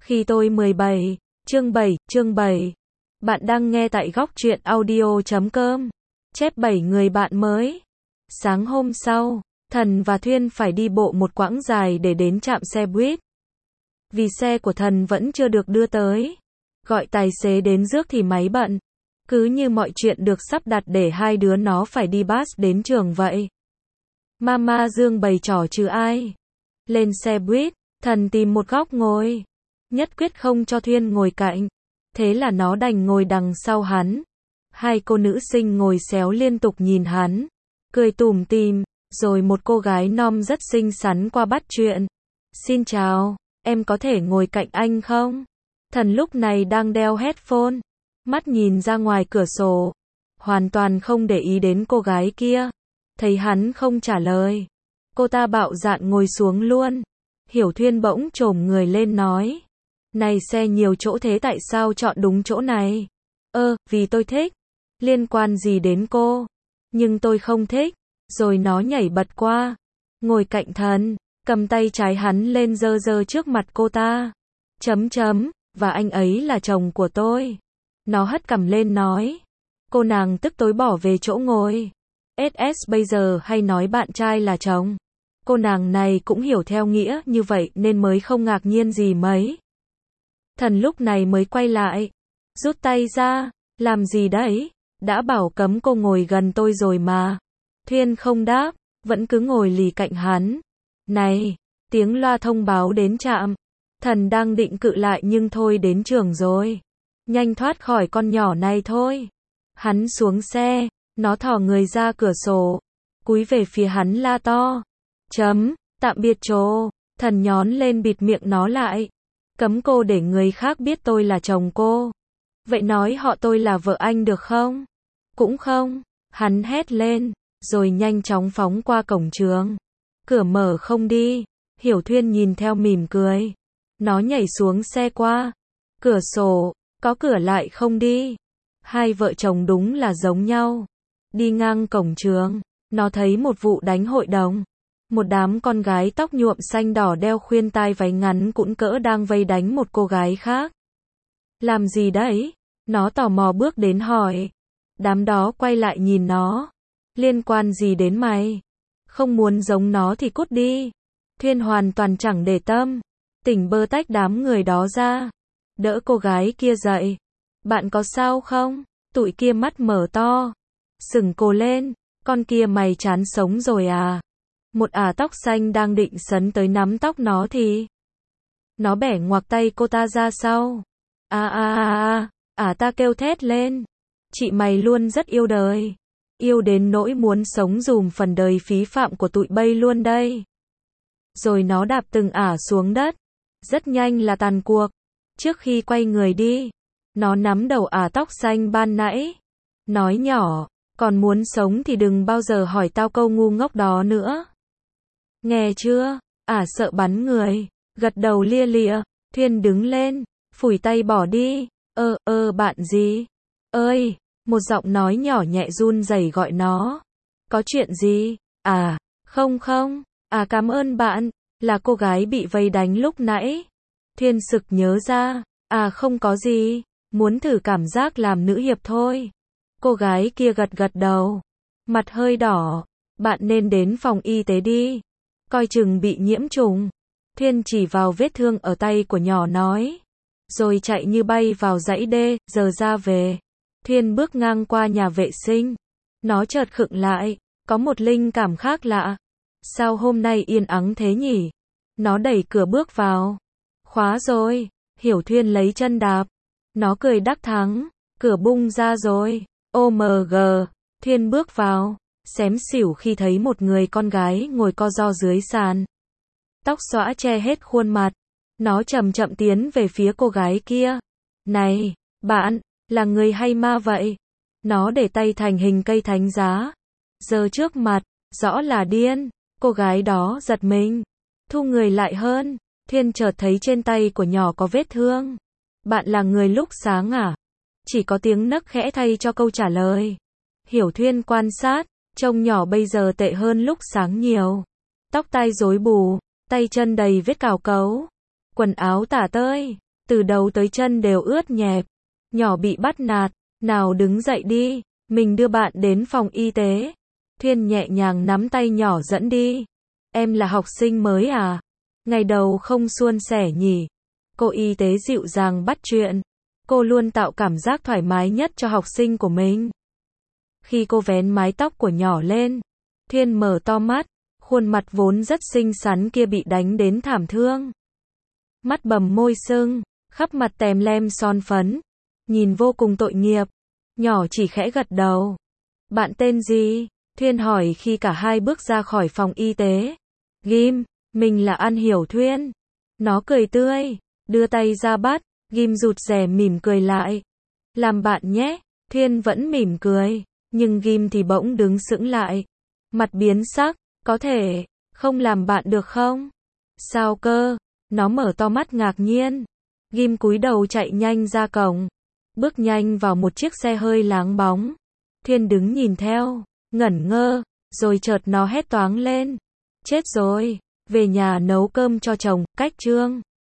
Khi tôi 17, chương 7. Bạn đang nghe tại góc truyện audio.com. Chép 7 người bạn mới. Sáng hôm sau, Thần và Thuyên phải đi bộ một quãng dài để đến trạm xe buýt. Vì xe của Thần vẫn chưa được đưa tới. Gọi tài xế đến rước thì máy bận. Cứ như mọi chuyện được sắp đặt để hai đứa nó phải đi bus đến trường vậy. Mama Dương bày trò chứ ai. Lên xe buýt, Thần tìm một góc ngồi. Nhất quyết không cho Thuyên ngồi cạnh. Thế là nó đành ngồi đằng sau hắn. Hai cô nữ sinh ngồi xéo liên tục nhìn hắn. Cười tủm tỉm, rồi một cô gái non rất xinh xắn qua bắt chuyện. Xin chào, em có thể ngồi cạnh anh không? Thần lúc này đang đeo headphone. Mắt nhìn ra ngoài cửa sổ. Hoàn toàn không để ý đến cô gái kia. Thấy hắn không trả lời. Cô ta bạo dạn ngồi xuống luôn. Hiểu Thuyên bỗng chồm người lên nói. Này xe nhiều chỗ thế tại sao chọn đúng chỗ này? Vì tôi thích. Liên quan gì đến cô? Nhưng tôi không thích. Rồi nó nhảy bật qua. Ngồi cạnh Thần. Cầm tay trái hắn lên giơ giơ trước mặt cô ta. Và anh ấy là chồng của tôi. Nó hất cằm lên nói. Cô nàng tức tối bỏ về chỗ ngồi. Bây giờ hay nói bạn trai là chồng. Cô nàng này cũng hiểu theo nghĩa như vậy nên mới không ngạc nhiên gì mấy. Thần lúc này mới quay lại. Rút tay ra. Làm gì đấy? Đã bảo cấm cô ngồi gần tôi rồi mà. Thuyên không đáp. Vẫn cứ ngồi lì cạnh hắn. Này! Tiếng loa thông báo đến trạm. Thần đang định cự lại nhưng thôi đến trường rồi. Nhanh thoát khỏi con nhỏ này thôi. Hắn xuống xe. Nó thò người ra cửa sổ. Cúi về phía hắn la to. Tạm biệt trồ. Thần nhón lên bịt miệng nó lại. Cấm cô để người khác biết tôi là chồng cô. Vậy nói họ tôi là vợ anh được không? Cũng không. Hắn hét lên. Rồi nhanh chóng phóng qua cổng trường. Cửa mở không đi. Hiểu Thuyên nhìn theo mỉm cười. Nó nhảy xuống xe qua. Cửa sổ. Có cửa lại không đi. Hai vợ chồng đúng là giống nhau. Đi ngang cổng trường. Nó thấy một vụ đánh hội đồng. Một đám con gái tóc nhuộm xanh đỏ đeo khuyên tai váy ngắn cũn cỡ đang vây đánh một cô gái khác. Làm gì đấy? Nó tò mò bước đến hỏi. Đám đó quay lại nhìn nó. Liên quan gì đến mày? Không muốn giống nó thì cút đi. Thuyên hoàn toàn chẳng để tâm. Tỉnh bơ tách đám người đó ra. Đỡ cô gái kia dậy. Bạn có sao không? Tụi kia mắt mở to. Sừng cô lên. Con kia mày chán sống rồi à? Một ả tóc xanh đang định sấn tới nắm tóc nó thì nó bẻ ngoặc tay cô ta ra sau. Ả ta kêu thét lên. Chị mày luôn rất yêu đời. Yêu đến nỗi muốn sống dùm phần đời phí phạm của tụi bay luôn đây. Rồi nó đạp từng ả xuống đất. Rất nhanh là tàn cuộc. Trước khi quay người đi, nó nắm đầu ả tóc xanh ban nãy. Nói nhỏ, còn muốn sống thì đừng bao giờ hỏi tao câu ngu ngốc đó nữa. Nghe chưa? Ả sợ bắn người. Gật đầu lia lịa. Thuyên đứng lên. Phủi tay bỏ đi. Bạn gì? Ơi! Một giọng nói nhỏ nhẹ run rẩy gọi nó. Có chuyện gì? Không. Cảm ơn bạn. Là cô gái bị vây đánh lúc nãy. Thuyên sực nhớ ra. Không có gì. Muốn thử cảm giác làm nữ hiệp thôi. Cô gái kia gật đầu. Mặt hơi đỏ. Bạn nên đến phòng y tế đi. Coi chừng bị nhiễm trùng. Thuyên chỉ vào vết thương ở tay của nhỏ nói. Rồi chạy như bay vào dãy đê, giờ ra về. Thuyên bước ngang qua nhà vệ sinh. Nó chợt khựng lại. Có một linh cảm khác lạ. Sao hôm nay yên ắng thế nhỉ? Nó đẩy cửa bước vào. Khóa rồi. Hiểu Thuyên lấy chân đạp. Nó cười đắc thắng. Cửa bung ra rồi. OMG. Thuyên bước vào. Xém xỉu khi thấy một người con gái ngồi co ro dưới sàn. Tóc xõa che hết khuôn mặt. Nó chậm chậm tiến về phía cô gái kia. Này, bạn, là người hay ma vậy? Nó để tay thành hình cây thánh giá. Giơ trước mặt, rõ là điên. Cô gái đó giật mình. Thu người lại hơn. Thuyên chợt thấy trên tay của nhỏ có vết thương. Bạn là người lúc sáng à? Chỉ có tiếng nấc khẽ thay cho câu trả lời. Hiểu Thuyên quan sát. Trông nhỏ bây giờ tệ hơn lúc sáng nhiều. Tóc tai rối bù. Tay chân đầy vết cào cấu. Quần áo tả tơi. từ đầu tới chân đều ướt nhẹp. Nhỏ bị bắt nạt, nào đứng dậy đi, mình đưa bạn đến phòng y tế. Thuyên nhẹ nhàng nắm tay nhỏ dẫn đi. Em là học sinh mới à? Ngày đầu không suôn sẻ nhỉ? Cô y tế dịu dàng bắt chuyện. Cô luôn tạo cảm giác thoải mái nhất cho học sinh của mình. Khi cô vén mái tóc của nhỏ lên, Thuyên mở to mắt, khuôn mặt vốn rất xinh xắn kia bị đánh đến thảm thương. Mắt bầm môi sưng, khắp mặt tèm lem son phấn, nhìn vô cùng tội nghiệp. Nhỏ chỉ khẽ gật đầu. Bạn tên gì? Thuyên hỏi khi cả hai bước ra khỏi phòng y tế. Ghim, mình là An Hiểu Thuyên. Nó cười tươi, đưa tay ra bắt, Ghim rụt rè mỉm cười lại. Làm bạn nhé, Thuyên vẫn mỉm cười, nhưng Ghim thì bỗng đứng sững lại. Mặt biến sắc, có thể không làm bạn được không? Sao cơ? Nó mở to mắt ngạc nhiên. Ghim cúi đầu chạy nhanh ra cổng, bước nhanh vào một chiếc xe hơi láng bóng. Thuyên đứng nhìn theo, ngẩn ngơ, rồi chợt nó hét toáng lên. Chết rồi, về nhà nấu cơm cho chồng, cách Trương.